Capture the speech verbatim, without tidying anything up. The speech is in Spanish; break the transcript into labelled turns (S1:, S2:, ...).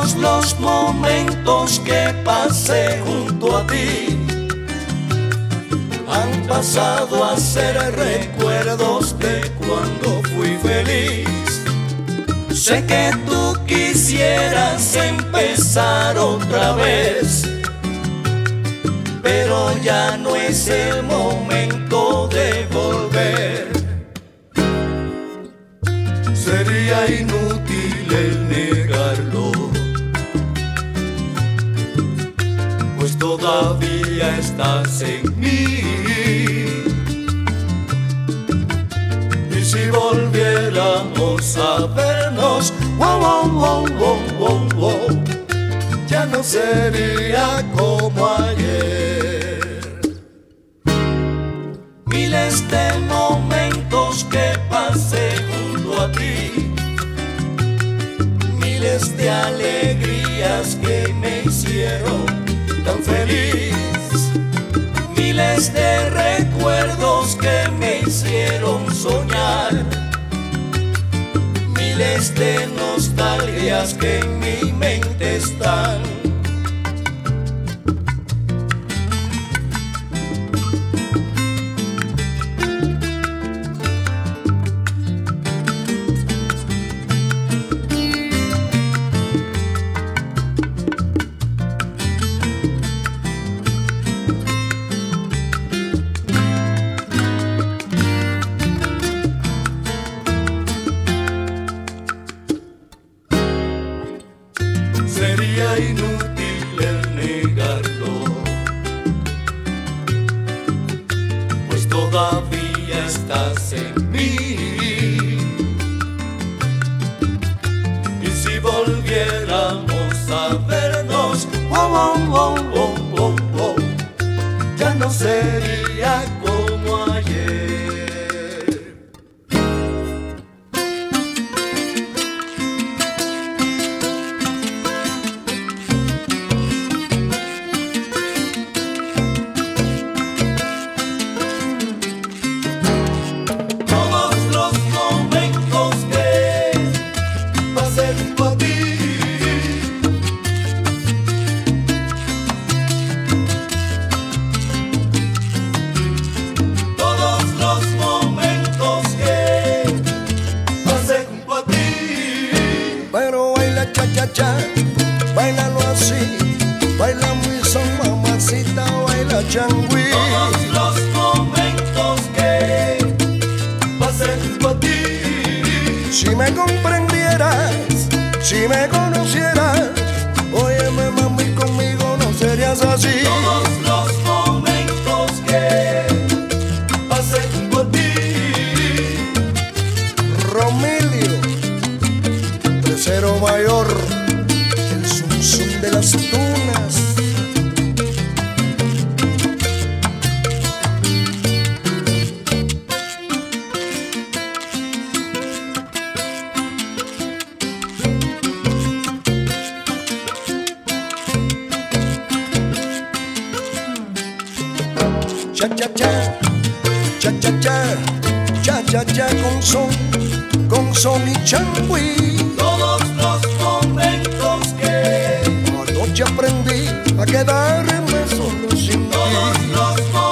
S1: Todos los momentos que pasé junto a ti han pasado a ser recuerdos de cuando fui feliz. Sé que tú quisieras empezar otra vez, pero ya no es el momento de volver. Sería inútil el negarlo, pues todavía estás en mí. Y si volviéramos a vernos, wow, wow, wow, wow, wow, wow, ya no sería como ayer. Miles de momentos que pasé junto a ti, miles de alegrías que me hicieron tan feliz, miles de recuerdos que me hicieron soñar, miles de nostalgias que en mi mente están. Sería inútil el negarlo, pues todavía estás en mí. Y si volviéramos a vernos, wow, wow, wow, wow, wow, wow, ya no sería como ayer. Pero baila cha cha cha, bailalo así, baila muy son mamacita, baila changüí. Todos los momentos que pasé junto a ti. Si me comprendieras, si me conocieras, óyeme mami, conmigo no serías así. Todos los momentos que pasé junto a ti. Romilio Tercero Mayor, el zum zum de las tunas. Cha cha cha, cha cha cha, cha cha cha con son, con son y changüí. Todos los momentos que anoche aprendí a quedarme solo sin ti. Todos los